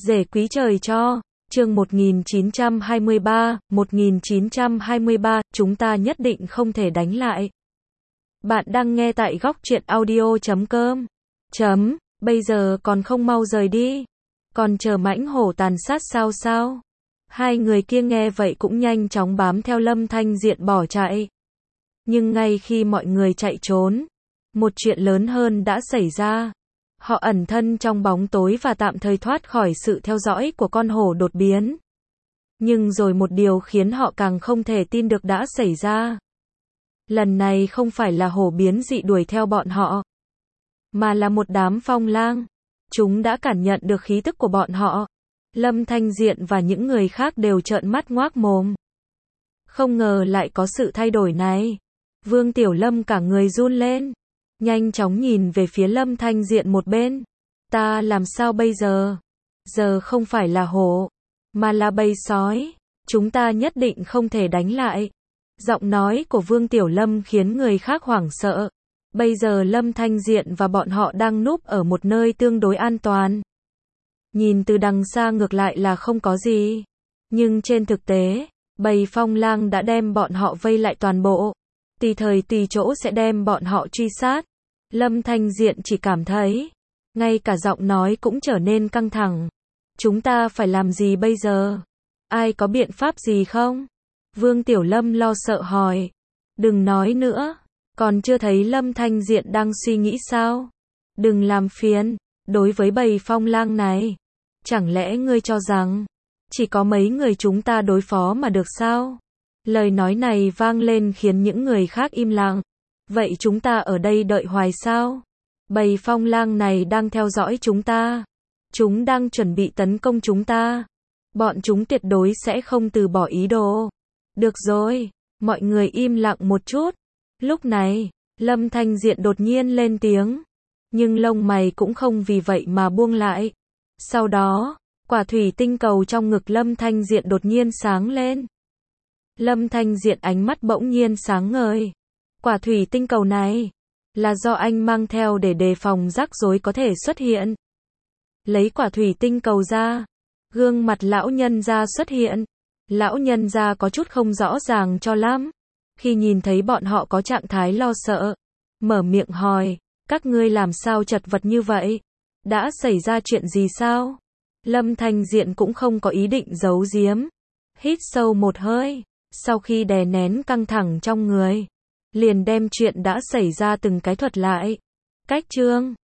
Rể quý trời cho, chương 1923, chúng ta nhất định không thể đánh lại. Bạn đang nghe tại góc truyện audio.com. Bây giờ còn không mau rời đi. Còn chờ mãnh hổ tàn sát sao? Hai người kia nghe vậy cũng nhanh chóng bám theo Lâm Thanh Diện bỏ chạy. Nhưng ngay khi mọi người chạy trốn, một chuyện lớn hơn đã xảy ra. Họ ẩn thân trong bóng tối và tạm thời thoát khỏi sự theo dõi của con hổ đột biến. Nhưng rồi một điều khiến họ càng không thể tin được đã xảy ra. Lần này không phải là hổ biến dị đuổi theo bọn họ, mà là một đám phong lang. Chúng đã cảm nhận được khí tức của bọn họ. Lâm Thanh Diện và những người khác đều trợn mắt ngoác mồm. Không ngờ lại có sự thay đổi này. Vương Tiểu Lâm cả người run lên, nhanh chóng nhìn về phía Lâm Thanh Diện một bên. Ta làm sao bây giờ? Giờ không phải là hổ, mà là bầy sói. Chúng ta nhất định không thể đánh lại. Giọng nói của Vương Tiểu Lâm khiến người khác hoảng sợ. Bây giờ Lâm Thanh Diện và bọn họ đang núp ở một nơi tương đối an toàn. Nhìn từ đằng xa ngược lại là không có gì. Nhưng trên thực tế, bầy phong lang đã đem bọn họ vây lại toàn bộ. Tùy thời tùy chỗ sẽ đem bọn họ truy sát. Lâm Thanh Diện chỉ cảm thấy, ngay cả giọng nói cũng trở nên căng thẳng. Chúng ta phải làm gì bây giờ? Ai có biện pháp gì không? Vương Tiểu Lâm lo sợ hỏi. Đừng nói nữa. Còn chưa thấy Lâm Thanh Diện đang suy nghĩ sao? Đừng làm phiền. Đối với bầy phong lang này, chẳng lẽ ngươi cho rằng chỉ có mấy người chúng ta đối phó mà được sao? Lời nói này vang lên khiến những người khác im lặng. Vậy chúng ta ở đây đợi hoài sao? Bầy phong lang này đang theo dõi chúng ta. Chúng đang chuẩn bị tấn công chúng ta. Bọn chúng tuyệt đối sẽ không từ bỏ ý đồ. Được rồi, mọi người im lặng một chút. Lúc này, Lâm Thanh Diện đột nhiên lên tiếng. Nhưng lông mày cũng không vì vậy mà buông lại. Sau đó, quả thủy tinh cầu trong ngực Lâm Thanh Diện đột nhiên sáng lên. Lâm Thanh Diện ánh mắt bỗng nhiên sáng ngời. Quả thủy tinh cầu này là do anh mang theo để đề phòng rắc rối có thể xuất hiện. Lấy quả thủy tinh cầu ra, gương mặt lão nhân gia xuất hiện. Lão nhân gia có chút không rõ ràng cho lắm. Khi nhìn thấy bọn họ có trạng thái lo sợ, mở miệng hỏi, các ngươi làm sao chật vật như vậy? Đã xảy ra chuyện gì sao? Lâm Thanh Diện cũng không có ý định giấu giếm. Hít sâu một hơi, sau khi đè nén căng thẳng trong người, liền đem chuyện đã xảy ra từng cái thuật lại. Cách chương